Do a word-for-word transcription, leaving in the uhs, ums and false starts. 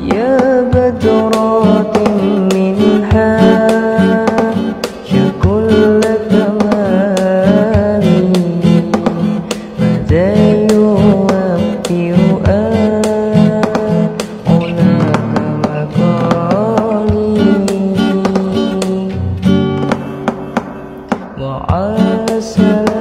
يا بدرات منها كل كمالي ماذا يوفر أعلاك مقالي وعسى